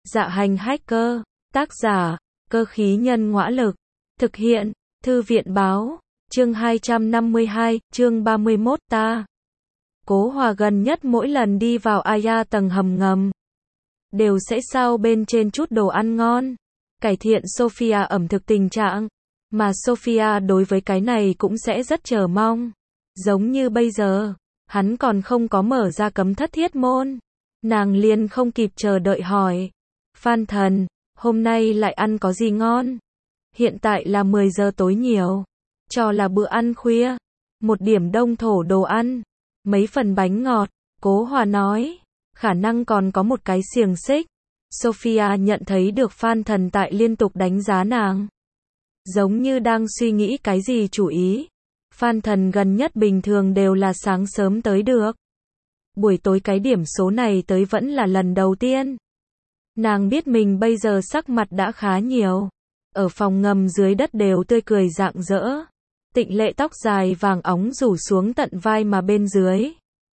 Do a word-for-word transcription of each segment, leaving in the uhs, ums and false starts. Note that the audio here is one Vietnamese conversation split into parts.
Dạ hành hacker, tác giả, cơ khí nhân ngõa lực, thực hiện, thư viện báo, chương hai trăm năm mươi hai, chương ba mươi mốt ta. Cố Hòa gần nhất mỗi lần đi vào Aya tầng hầm ngầm, đều sẽ sao bên trên chút đồ ăn ngon, cải thiện Sophia ẩm thực tình trạng, mà Sophia đối với cái này cũng sẽ rất chờ mong. Giống như bây giờ, hắn còn không có mở ra cấm thất thiết môn, nàng liền không kịp chờ đợi hỏi, Phan thần, hôm nay lại ăn có gì ngon? Hiện tại là mười giờ tối nhiều, cho là bữa ăn khuya, một điểm đông thổ đồ ăn, mấy phần bánh ngọt, Cố Hòa nói, khả năng còn có một cái xiềng xích. Sophia nhận thấy được Phan thần tại liên tục đánh giá nàng, giống như đang suy nghĩ cái gì chủ ý. Phan thần gần nhất bình thường đều là sáng sớm tới được, buổi tối cái điểm số này tới vẫn là lần đầu tiên. Nàng biết mình bây giờ sắc mặt đã khá nhiều, ở phòng ngầm dưới đất đều tươi cười rạng rỡ, Tịnh Lệ tóc dài vàng óng rủ xuống tận vai mà bên dưới,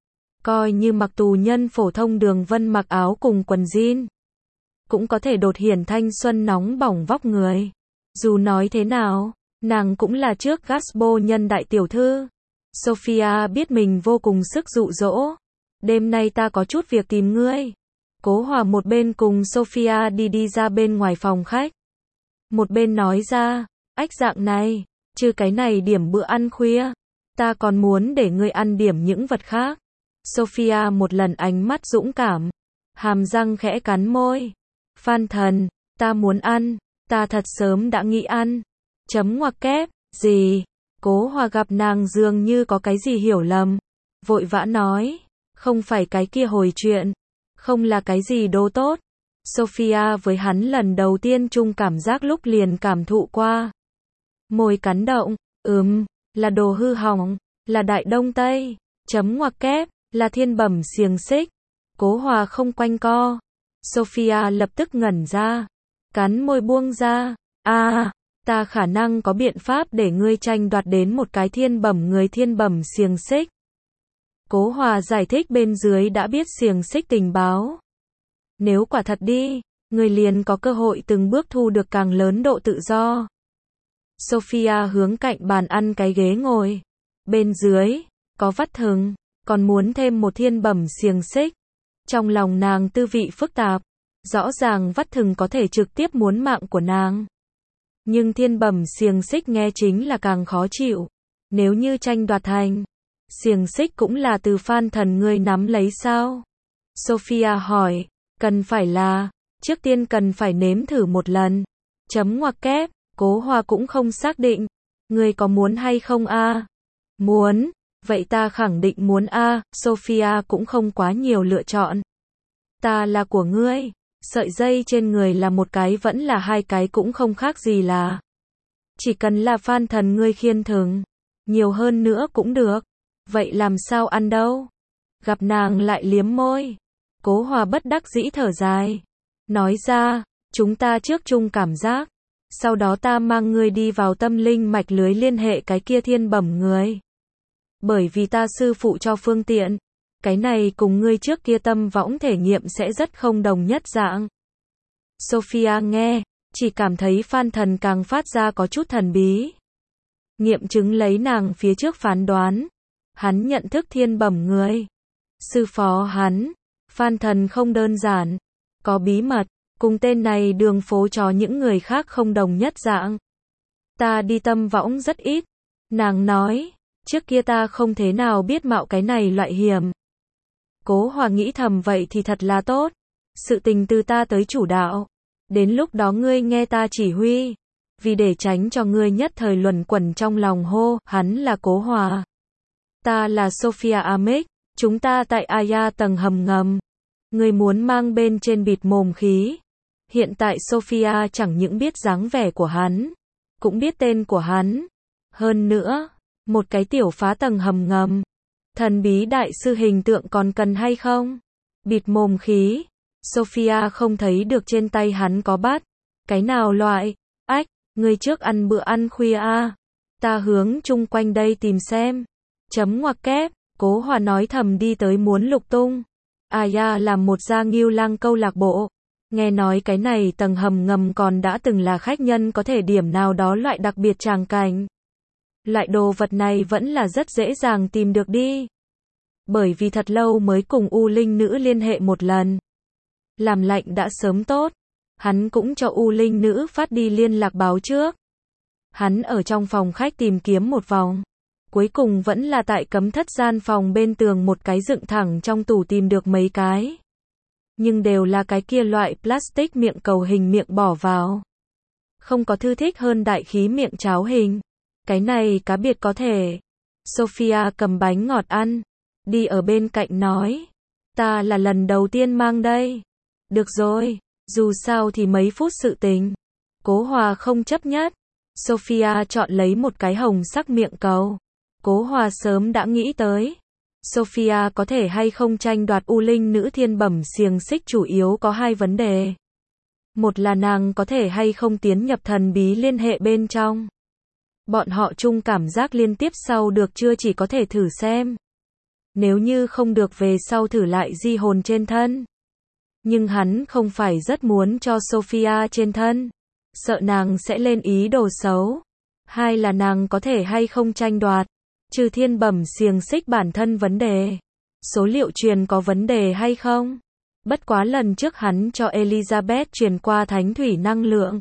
coi như mặc tù nhân phổ thông Đường Vân mặc áo cùng quần jean, cũng có thể đột hiển thanh xuân nóng bỏng vóc người. Dù nói thế nào, nàng cũng là trước Gaspo nhân đại tiểu thư. Sophia biết mình vô cùng sức dụ dỗ. Đêm nay ta có chút việc tìm ngươi. Cố Hòa một bên cùng Sophia đi đi ra bên ngoài phòng khách, một bên nói ra, ách dạng này, trừ cái này điểm bữa ăn khuya, ta còn muốn để ngươi ăn điểm những vật khác. Sophia một lần ánh mắt dũng cảm, hàm răng khẽ cắn môi. Phan thần, ta muốn ăn, ta thật sớm đã nghĩ ăn. Chấm ngoặc kép, gì? Cố Hòa gặp nàng dường như có cái gì hiểu lầm, vội vã nói, không phải cái kia hồi chuyện, không là cái gì đồ tốt. Sophia với hắn lần đầu tiên chung cảm giác lúc liền cảm thụ qua. Môi cắn động, ừm, là đồ hư hỏng, là Đại Đông Tây, chấm ngoặc kép, là thiên bẩm xiềng xích. Cố Hòa không quanh co. Sophia lập tức ngẩn ra, cắn môi buông ra, à, ta khả năng có biện pháp để ngươi tranh đoạt đến một cái thiên bẩm người thiên bẩm xiềng xích. Cố Hòa giải thích bên dưới đã biết xiềng xích tình báo. Nếu quả thật đi, người liền có cơ hội từng bước thu được càng lớn độ tự do. Sophia hướng cạnh bàn ăn cái ghế ngồi. Bên dưới, có vắt thừng, còn muốn thêm một thiên bẩm xiềng xích. Trong lòng nàng tư vị phức tạp, rõ ràng vắt thừng có thể trực tiếp muốn mạng của nàng. Nhưng thiên bẩm xiềng xích nghe chính là càng khó chịu. Nếu như tranh đoạt thành, xiềng xích cũng là từ Phan thần ngươi nắm lấy sao? Sophia hỏi, cần phải là, trước tiên cần phải nếm thử một lần. Chấm ngoặc kép, Cố Hòa cũng không xác định, ngươi có muốn hay không a? Muốn, vậy ta khẳng định muốn a. Sophia cũng không quá nhiều lựa chọn. Ta là của ngươi, sợi dây trên người là một cái vẫn là hai cái cũng không khác gì là. Chỉ cần là Phan thần ngươi khiên thừng, nhiều hơn nữa cũng được. Vậy làm sao ăn đâu? Gặp nàng lại liếm môi. Cố Hòa bất đắc dĩ thở dài, nói ra, chúng ta trước chung cảm giác, sau đó ta mang ngươi đi vào tâm linh mạch lưới liên hệ cái kia thiên bẩm người. Bởi vì ta sư phụ cho phương tiện, cái này cùng ngươi trước kia tâm võng thể nghiệm sẽ rất không đồng nhất dạng. Sophia nghe, chỉ cảm thấy Phan thần càng phát ra có chút thần bí. Nghiệm chứng lấy nàng phía trước phán đoán, hắn nhận thức thiên bẩm người. Sư phó hắn, Phan thần không đơn giản, có bí mật, cùng tên này đường phố cho những người khác không đồng nhất dạng. Ta đi tâm võng rất ít, nàng nói, trước kia ta không thế nào biết mạo cái này loại hiểm. Cố Hòa nghĩ thầm vậy thì thật là tốt, sự tình từ ta tới chủ đạo, đến lúc đó ngươi nghe ta chỉ huy, vì để tránh cho ngươi nhất thời luẩn quẩn trong lòng hô, hắn là Cố Hòa. Ta là Sophia Amick, chúng ta tại Aya tầng hầm ngầm. Ngươi muốn mang bên trên bịt mồm khí. Hiện tại Sophia chẳng những biết dáng vẻ của hắn, cũng biết tên của hắn. Hơn nữa, một cái tiểu phá tầng hầm ngầm, thần bí đại sư hình tượng còn cần hay không? Bịt mồm khí. Sophia không thấy được trên tay hắn có bát. Cái nào loại? Ách, ngươi trước ăn bữa ăn khuya a. Ta hướng chung quanh đây tìm xem. Chấm ngoặc kép, Cố Hòa nói thầm đi tới muốn lục tung. Aya là một gia ngưu lang câu lạc bộ. Nghe nói cái này tầng hầm ngầm còn đã từng là khách nhân có thể điểm nào đó loại đặc biệt tràng cảnh. Loại đồ vật này vẫn là rất dễ dàng tìm được đi. Bởi vì thật lâu mới cùng U Linh Nữ liên hệ một lần. Làm lạnh đã sớm tốt. Hắn cũng cho U Linh Nữ phát đi liên lạc báo trước. Hắn ở trong phòng khách tìm kiếm một vòng. Cuối cùng vẫn là tại cấm thất gian phòng bên tường một cái dựng thẳng trong tủ tìm được mấy cái. Nhưng đều là cái kia loại plastic miệng cầu hình miệng bỏ vào. Không có thư thích hơn đại khí miệng cháo hình. Cái này cá biệt có thể. Sophia cầm bánh ngọt ăn. Đi ở bên cạnh nói. Ta là lần đầu tiên mang đây. Được rồi. Dù sao thì mấy phút sự tình. Cố Hòa không chấp nhất. Sophia chọn lấy một cái hồng sắc miệng cầu. Cố Hòa sớm đã nghĩ tới. Sophia có thể hay không tranh đoạt U Linh Nữ thiên bẩm xiềng xích chủ yếu có hai vấn đề. Một là nàng có thể hay không tiến nhập thần bí liên hệ bên trong. Bọn họ chung cảm giác liên tiếp sau được chưa chỉ có thể thử xem. Nếu như không được về sau thử lại di hồn trên thân. Nhưng hắn không phải rất muốn cho Sophia trên thân. Sợ nàng sẽ lên ý đồ xấu. Hai là nàng có thể hay không tranh đoạt. Trừ thiên bẩm xiềng xích bản thân vấn đề. Số liệu truyền có vấn đề hay không? Bất quá lần trước hắn cho Elizabeth truyền qua thánh thủy năng lượng.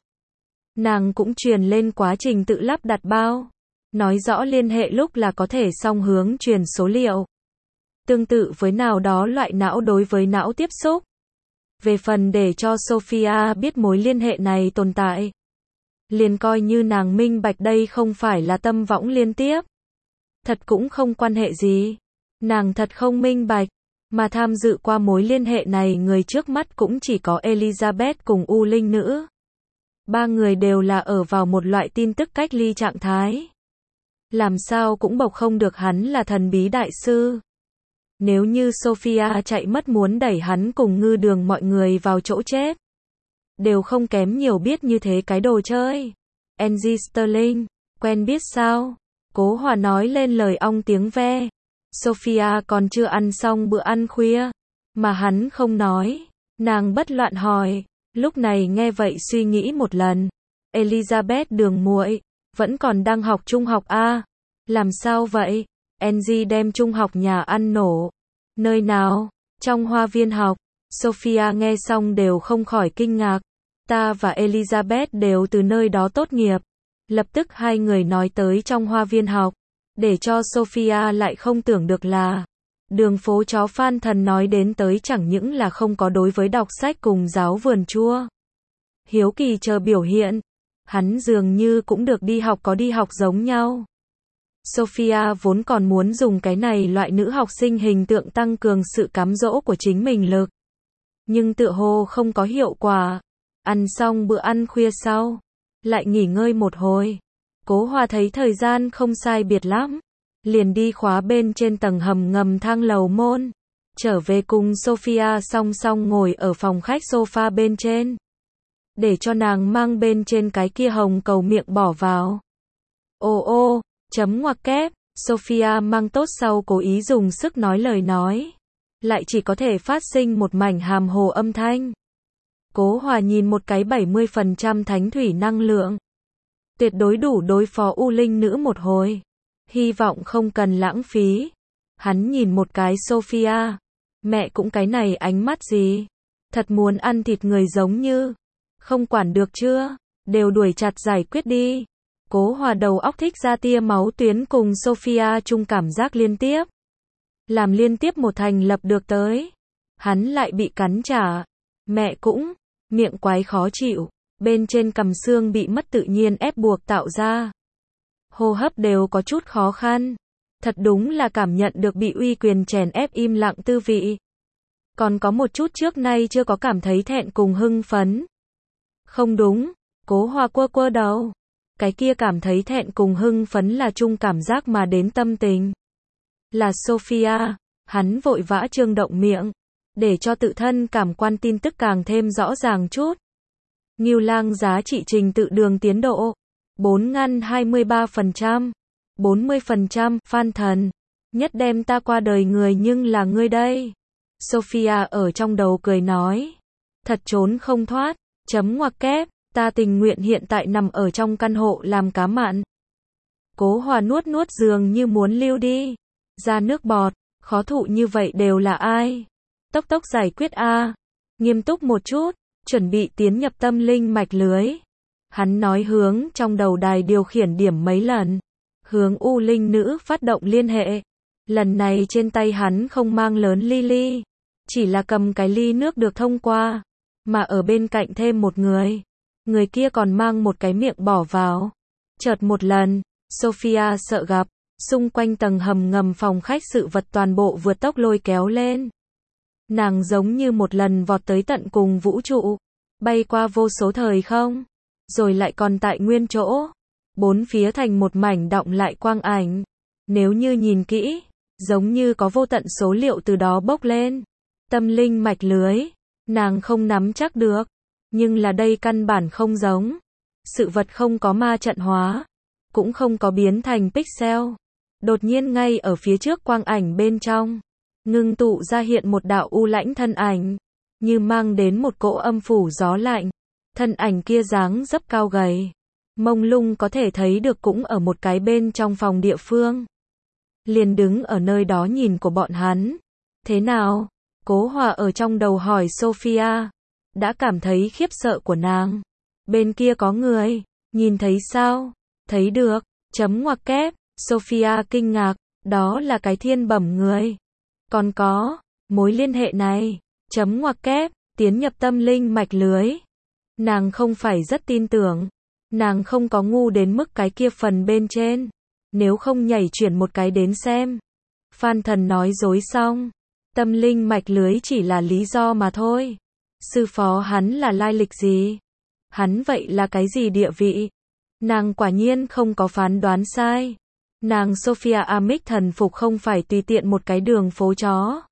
Nàng cũng truyền lên quá trình tự lắp đặt bao. Nói rõ liên hệ lúc là có thể song hướng truyền số liệu. Tương tự với nào đó loại não đối với não tiếp xúc. Về phần để cho Sophia biết mối liên hệ này tồn tại. Liền coi như nàng minh bạch đây không phải là tâm võng liên tiếp. Thật cũng không quan hệ gì. Nàng thật không minh bạch. Mà tham dự qua mối liên hệ này người trước mắt cũng chỉ có Elizabeth cùng U Linh Nữ. Ba người đều là ở vào một loại tin tức cách ly trạng thái. Làm sao cũng bộc không được hắn là thần bí đại sư. Nếu như Sophia chạy mất muốn đẩy hắn cùng ngư đường mọi người vào chỗ chết. Đều không kém nhiều biết như thế cái đồ chơi. Angie Sterling, quen biết sao? Cố Hòa nói lên lời ong tiếng ve. Sophia còn chưa ăn xong bữa ăn khuya. Mà hắn không nói. Nàng bất loạn hỏi. Lúc này nghe vậy suy nghĩ một lần. Elizabeth đường muội vẫn còn đang học trung học a? Làm sao vậy? Angie đem trung học nhà ăn nổ. Nơi nào? Trong hoa viên học. Sophia nghe xong đều không khỏi kinh ngạc. Ta và Elizabeth đều từ nơi đó tốt nghiệp. Lập tức hai người nói tới trong hoa viên học. Để cho Sophia lại không tưởng được là. Đường phố chó Phan Thần nói đến tới chẳng những là không có đối với đọc sách cùng giáo vườn chua. Hiếu kỳ chờ biểu hiện. Hắn dường như cũng được đi học có đi học giống nhau. Sophia vốn còn muốn dùng cái này loại nữ học sinh hình tượng tăng cường sự cám dỗ của chính mình lực. Nhưng tựa hồ không có hiệu quả. Ăn xong bữa ăn khuya sau. Lại nghỉ ngơi một hồi. Cố Hòa thấy thời gian không sai biệt lắm. Liền đi khóa bên trên tầng hầm ngầm thang lầu môn. Trở về cùng Sophia song song ngồi ở phòng khách sofa bên trên. Để cho nàng mang bên trên cái kia hồng cầu miệng bỏ vào. Ô ô, chấm ngoặc kép. Sophia mang tốt sau cố ý dùng sức nói lời nói. Lại chỉ có thể phát sinh một mảnh hàm hồ âm thanh. Cố Hòa nhìn một cái bảy mươi phần trăm thánh thủy năng lượng. Tuyệt đối đủ đối phó U Linh Nữ một hồi. Hy vọng không cần lãng phí. Hắn nhìn một cái Sophia. Mẹ cũng cái này ánh mắt gì? Thật muốn ăn thịt người giống như. Không quản được chưa? Đều đuổi chặt giải quyết đi. Cố Hòa đầu óc thích ra tia máu tuyến cùng Sophia chung cảm giác liên tiếp. Làm liên tiếp một thành lập được tới. Hắn lại bị cắn trả. Mẹ cũng. Miệng quái khó chịu. Bên trên cằm xương bị mất tự nhiên ép buộc tạo ra. Hô hấp đều có chút khó khăn. Thật đúng là cảm nhận được bị uy quyền chèn ép im lặng tư vị. Còn có một chút trước nay chưa có cảm thấy thẹn cùng hưng phấn. Không đúng. Cố Hòa quơ quơ đầu. Cái kia cảm thấy thẹn cùng hưng phấn là chung cảm giác mà đến tâm tình. Là Sophia. Hắn vội vã trương động miệng. Để cho tự thân cảm quan tin tức càng thêm rõ ràng chút. Ngưu Lang giá trị trình tự đường tiến độ. bốn ngăn hai mươi ba phần trăm. bốn mươi phần trăm. Phan Thần. Nhất đem ta qua đời người nhưng là ngươi đây. Sophia ở trong đầu cười nói. thật trốn không thoát, chấm ngoặc kép, ta tình nguyện hiện tại nằm ở trong căn hộ làm cá mặn. Cố Hòa nuốt nuốt dường như muốn lưu đi, ra nước bọt, khó thụ như vậy đều là ai? Tốc tốc giải quyết a, nghiêm túc một chút, chuẩn bị tiến nhập tâm linh mạch lưới. Hắn nói hướng trong đầu đài điều khiển điểm mấy lần, hướng U Linh nữ phát động liên hệ. Lần này trên tay hắn không mang lớn ly ly, chỉ là cầm cái ly nước được thông qua, mà ở bên cạnh thêm một người. Người kia còn mang một cái miệng bỏ vào. Chợt một lần, Sophia sợ gặp, xung quanh tầng hầm ngầm phòng khách sự vật toàn bộ vượt tốc lôi kéo lên. Nàng giống như một lần vọt tới tận cùng vũ trụ, bay qua vô số thời không, rồi lại còn tại nguyên chỗ. Bốn phía thành một mảnh đọng lại quang ảnh. Nếu như nhìn kỹ, giống như có vô tận số liệu từ đó bốc lên. Tâm linh mạch lưới, nàng không nắm chắc được, nhưng là đây căn bản không giống. Sự vật không có ma trận hóa, cũng không có biến thành pixel. Đột nhiên ngay ở phía trước quang ảnh bên trong, ngưng tụ ra hiện một đạo u lãnh thân ảnh, như mang đến một cỗ âm phủ gió lạnh. Thân ảnh kia dáng dấp cao gầy, mông lung có thể thấy được cũng ở một cái bên trong phòng địa phương. Liền đứng ở nơi đó nhìn của bọn hắn. Thế nào? Cố Hòa ở trong đầu hỏi Sophia, đã cảm thấy khiếp sợ của nàng. Bên kia có người, nhìn thấy sao? Thấy được, chấm ngoặc kép, Sophia kinh ngạc, đó là cái thiên bẩm người. Còn có, mối liên hệ này, chấm ngoặc kép, tiến nhập tâm linh mạch lưới. Nàng không phải rất tin tưởng, nàng không có ngu đến mức cái kia phần bên trên, nếu không nhảy chuyển một cái đến xem. Phan Thần nói dối xong, tâm linh mạch lưới chỉ là lý do mà thôi. Sư phó hắn là lai lịch gì? Hắn vậy là cái gì địa vị? Nàng quả nhiên không có phán đoán sai. Nàng Sophia Amic thần phục không phải tùy tiện một cái đường phố chó.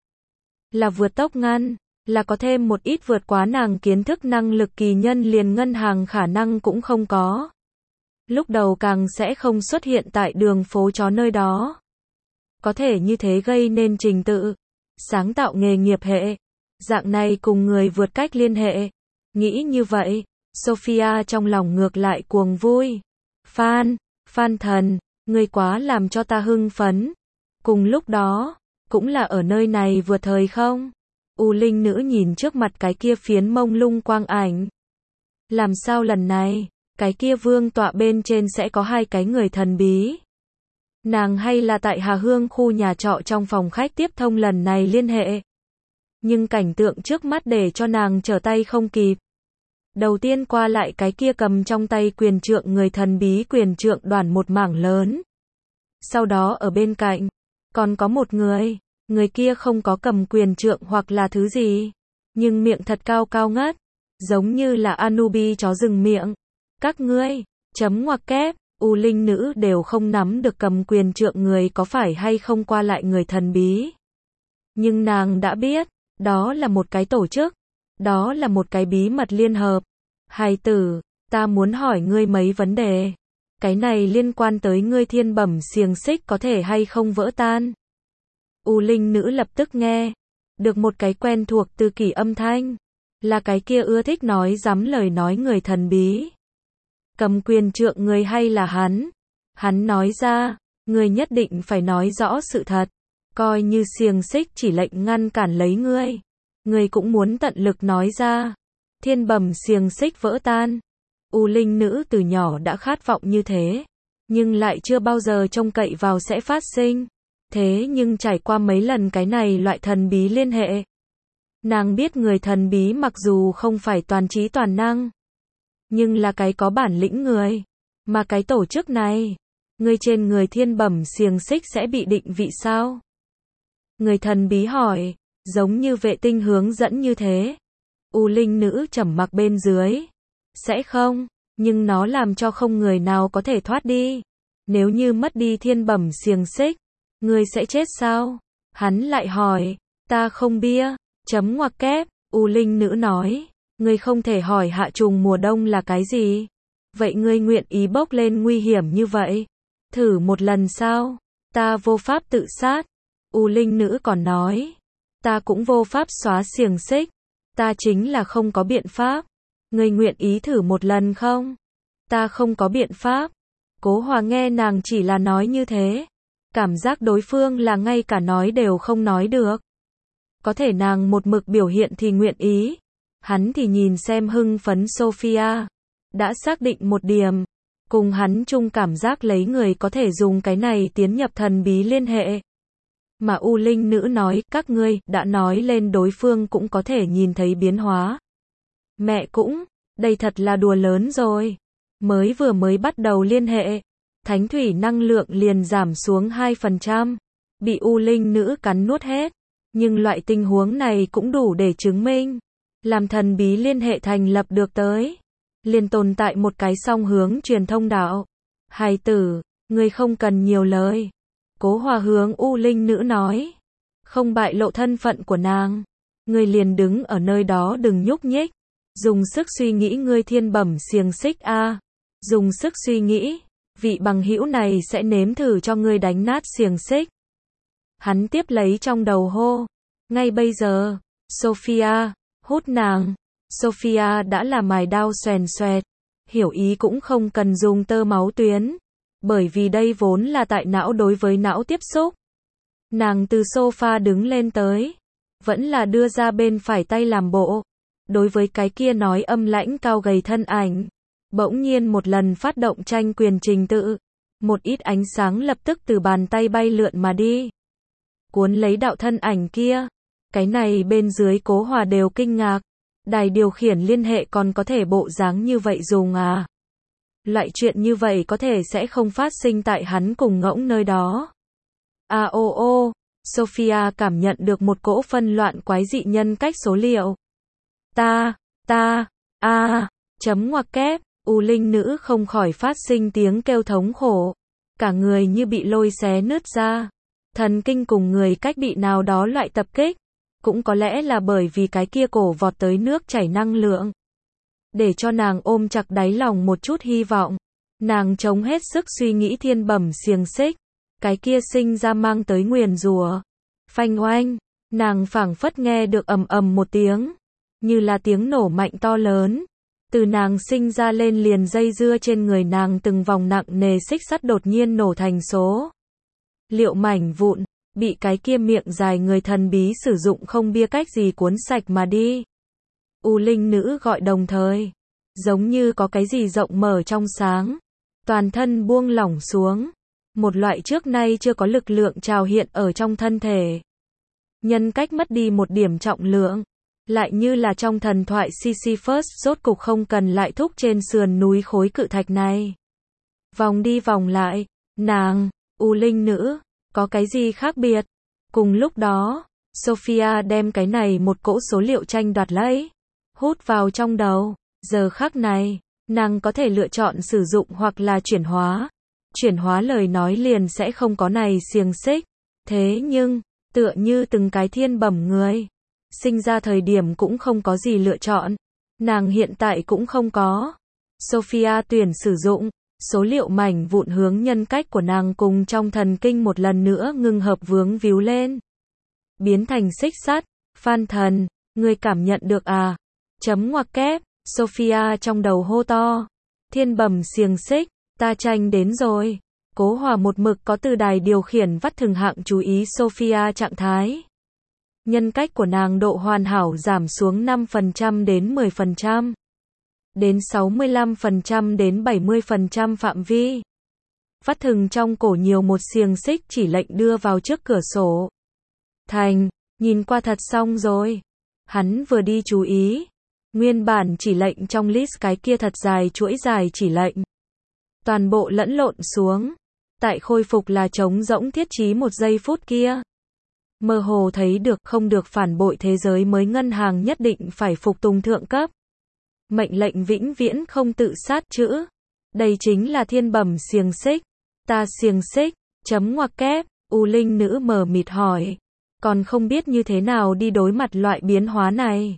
Là vượt tốc ngăn, là có thêm một ít vượt quá nàng kiến thức năng lực kỳ nhân liền ngân hàng khả năng cũng không có. Lúc đầu càng sẽ không xuất hiện tại đường phố chó nơi đó. Có thể như thế gây nên trình tự, sáng tạo nghề nghiệp hệ. Dạng này cùng người vượt cách liên hệ. Nghĩ như vậy, Sophia trong lòng ngược lại cuồng vui. Phan, Phan Thần, ngươi quá làm cho ta hưng phấn. Cùng lúc đó, cũng là ở nơi này vượt thời không? U Linh nữ nhìn trước mặt cái kia phiến mông lung quang ảnh. Làm sao lần này, cái kia vương tọa bên trên sẽ có hai cái người thần bí? Nàng hay là tại Hà Hương khu nhà trọ trong phòng khách tiếp thông lần này liên hệ? Nhưng cảnh tượng trước mắt để cho nàng trở tay không kịp. Đầu tiên qua lại cái kia cầm trong tay quyền trượng người thần bí quyền trượng đoàn một mảng lớn. Sau đó ở bên cạnh, còn có một người, người kia không có cầm quyền trượng hoặc là thứ gì, nhưng miệng thật cao cao ngất, giống như là Anubi chó rừng miệng. Các ngươi, chấm ngoặc kép, U Linh nữ đều không nắm được cầm quyền trượng người có phải hay không qua lại người thần bí. Nhưng nàng đã biết, đó là một cái tổ chức, đó là một cái bí mật liên hợp. Hài tử, ta muốn hỏi ngươi mấy vấn đề. Cái này liên quan tới ngươi thiên bẩm xiềng xích có thể hay không vỡ tan. U Linh nữ lập tức nghe được một cái quen thuộc từ kỷ âm thanh, là cái kia ưa thích nói dám lời nói người thần bí. Cầm quyền trượng người hay là hắn? Hắn nói ra, ngươi nhất định phải nói rõ sự thật, coi như xiềng xích chỉ lệnh ngăn cản lấy ngươi, ngươi cũng muốn tận lực nói ra. Thiên bẩm xiềng xích vỡ tan. U Linh nữ từ nhỏ đã khát vọng như thế, nhưng lại chưa bao giờ trông cậy vào sẽ phát sinh. Thế nhưng trải qua mấy lần cái này loại thần bí liên hệ, nàng biết người thần bí mặc dù không phải toàn trí toàn năng, nhưng là cái có bản lĩnh người. Mà cái tổ chức này, người trên người thiên bẩm xiềng xích sẽ bị định vị sao? Người thần bí hỏi, giống như vệ tinh hướng dẫn như thế. U Linh nữ trầm mặc bên dưới. Sẽ không, nhưng nó làm cho không người nào có thể thoát đi. Nếu như mất đi thiên bẩm xiềng xích, ngươi sẽ chết sao? Hắn lại hỏi, ta không bia, chấm ngoặc kép, U Linh nữ nói, ngươi không thể hỏi hạ trùng mùa đông là cái gì? Vậy ngươi nguyện ý bốc lên nguy hiểm như vậy? Thử một lần sao? Ta vô pháp tự sát. U Linh nữ còn nói, ta cũng vô pháp xóa xiềng xích. Ta chính là không có biện pháp. Ngươi nguyện ý thử một lần không? Ta không có biện pháp. Cố Hòa nghe nàng chỉ là nói như thế. Cảm giác đối phương là ngay cả nói đều không nói được. Có thể nàng một mực biểu hiện thì nguyện ý. Hắn thì nhìn xem hưng phấn Sophia. Đã xác định một điểm. Cùng hắn chung cảm giác lấy người có thể dùng cái này tiến nhập thần bí liên hệ. Mà U Linh nữ nói, các ngươi đã nói lên đối phương cũng có thể nhìn thấy biến hóa. Mẹ cũng, đây thật là đùa lớn rồi. Mới vừa mới bắt đầu liên hệ, thánh thủy năng lượng liền giảm xuống hai phần trăm, bị U Linh nữ cắn nuốt hết. Nhưng loại tình huống này cũng đủ để chứng minh, làm thần bí liên hệ thành lập được tới. Liền tồn tại một cái song hướng truyền thông đạo. Hài tử, ngươi không cần nhiều lời. Cố Hòa hướng U Linh nữ nói. Không bại lộ thân phận của nàng. Ngươi liền đứng ở nơi đó đừng nhúc nhích. Dùng sức suy nghĩ ngươi thiên bẩm xiềng xích a. Dùng sức suy nghĩ. Vị bằng hữu này sẽ nếm thử cho ngươi đánh nát xiềng xích. Hắn tiếp lấy trong đầu hô. Ngay bây giờ, Sophia, hút nàng. Sophia đã là mài đao xoèn xoẹt. Hiểu ý cũng không cần dùng tơ máu tuyến. Bởi vì đây vốn là tại não đối với não tiếp xúc. Nàng từ sofa đứng lên tới. Vẫn là đưa ra bên phải tay làm bộ. Đối với cái kia nói âm lãnh cao gầy thân ảnh. Bỗng nhiên một lần phát động tranh quyền trình tự. Một ít ánh sáng lập tức từ bàn tay bay lượn mà đi. Cuốn lấy đạo thân ảnh kia. Cái này bên dưới Cố Hòa đều kinh ngạc. Đài điều khiển liên hệ còn có thể bộ dáng như vậy dùng à? Loại chuyện như vậy có thể sẽ không phát sinh tại hắn cùng ngỗng nơi đó. À ô ô, Sophia cảm nhận được một cỗ phân loạn quái dị nhân cách số liệu. Ta, ta, a, à, chấm ngoặc kép, U Linh nữ không khỏi phát sinh tiếng kêu thống khổ. Cả người như bị lôi xé nứt ra. Thần kinh cùng người cách bị nào đó loại tập kích. Cũng có lẽ là bởi vì cái kia cổ vọt tới nước chảy năng lượng. Để cho nàng ôm chặt đáy lòng một chút hy vọng. Nàng chống hết sức suy nghĩ thiên bẩm xiềng xích. Cái kia sinh ra mang tới nguyền rủa. Phanh oanh, nàng phảng phất nghe được ầm ầm một tiếng. Như là tiếng nổ mạnh to lớn. Từ nàng sinh ra lên liền dây dưa trên người nàng từng vòng nặng nề xích sắt đột nhiên nổ thành số liệu mảnh vụn. Bị cái kia miệng dài người thần bí sử dụng không bia cách gì cuốn sạch mà đi. U Linh nữ gọi đồng thời. Giống như có cái gì rộng mở trong sáng. Toàn thân buông lỏng xuống. Một loại trước nay chưa có lực lượng trào hiện ở trong thân thể. Nhân cách mất đi một điểm trọng lượng. Lại như là trong thần thoại Sisyphus rốt cục không cần lại thúc trên sườn núi khối cự thạch này. Vòng đi vòng lại. Nàng, U Linh nữ. Có cái gì khác biệt? Cùng lúc đó, Sophia đem cái này một cỗ số liệu tranh đoạt lấy, hút vào trong đầu. Giờ khắc này, nàng có thể lựa chọn sử dụng hoặc là chuyển hóa. Chuyển hóa lời nói liền sẽ không có này xiềng xích. Thế nhưng, tựa như từng cái thiên bẩm người, sinh ra thời điểm cũng không có gì lựa chọn. Nàng hiện tại cũng không có. Sophia tuyển sử dụng. Số liệu mảnh vụn hướng nhân cách của nàng cùng trong thần kinh một lần nữa ngưng hợp vướng víu lên. Biến thành xích sắt. Phan thần, ngươi cảm nhận được à? Chấm ngoặc kép, Sophia trong đầu hô to. Thiên bẩm xiềng xích, ta tranh đến rồi. Cố Hòa một mực có từ đài điều khiển vắt thường hạng chú ý Sophia trạng thái. Nhân cách của nàng độ hoàn hảo giảm xuống năm phần trăm đến mười phần trăm. Đến sáu mươi lăm phần trăm đến bảy mươi phần trăm phạm vi. Vắt thừng trong cổ nhiều một xiềng xích chỉ lệnh đưa vào trước cửa sổ. Thành, nhìn qua thật xong rồi. Hắn vừa đi chú ý. Nguyên bản chỉ lệnh trong list cái kia thật dài chuỗi dài chỉ lệnh. Toàn bộ lẫn lộn xuống. Tại khôi phục là trống rỗng thiết trí một giây phút kia. Mơ hồ thấy được không được phản bội thế giới mới ngân hàng nhất định phải phục tùng thượng cấp. Mệnh lệnh vĩnh viễn không tự sát chữ. Đây chính là thiên bẩm xiềng xích. Ta xiềng xích, chấm ngoặc kép, U Linh nữ mờ mịt hỏi. Còn không biết như thế nào đi đối mặt loại biến hóa này.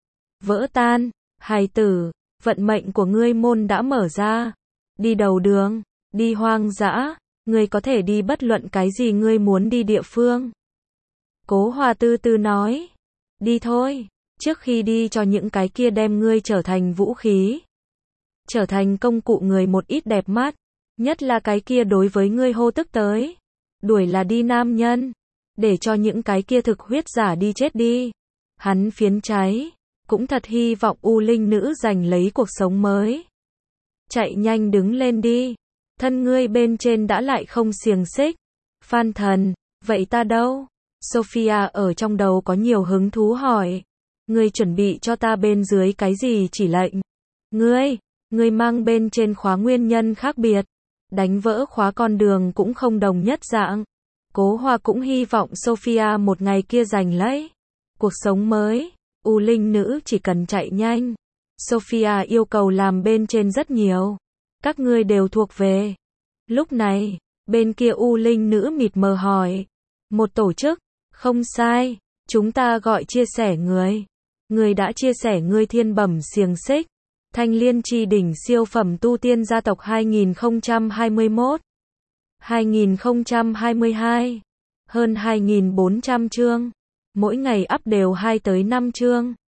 Vỡ tan, hài tử, vận mệnh của ngươi môn đã mở ra. Đi đầu đường, đi hoang dã, ngươi có thể đi bất luận cái gì ngươi muốn đi địa phương. Cố Hòa từ từ nói. Đi thôi. Trước khi đi cho những cái kia đem ngươi trở thành vũ khí, trở thành công cụ người một ít đẹp mắt, nhất là cái kia đối với ngươi hô tức tới, đuổi là đi nam nhân, để cho những cái kia thực huyết giả đi chết đi. Hắn phiến cháy, cũng thật hy vọng U Linh nữ giành lấy cuộc sống mới. Chạy nhanh đứng lên đi, thân ngươi bên trên đã lại không xiềng xích. Phan Thần, vậy ta đâu? Sophia ở trong đầu có nhiều hứng thú hỏi. Ngươi chuẩn bị cho ta bên dưới cái gì chỉ lệnh? Ngươi, ngươi mang bên trên khóa nguyên nhân khác biệt. Đánh vỡ khóa con đường cũng không đồng nhất dạng. Cố Hoa cũng hy vọng Sophia một ngày kia giành lấy cuộc sống mới. U Linh nữ chỉ cần chạy nhanh. Sophia yêu cầu làm bên trên rất nhiều. Các ngươi đều thuộc về. Lúc này, bên kia U Linh nữ mịt mờ hỏi. Một tổ chức, không sai, chúng ta gọi chia sẻ người. Người đã chia sẻ ngươi thiên bẩm xiềng xích. Thanh Liên Chi đỉnh siêu phẩm tu tiên gia tộc hai nghìn không trăm hai mươi mốt hai nghìn không trăm hai mươi hai. Hơn hai nghìn bốn trăm chương. Mỗi ngày up đều hai tới năm chương.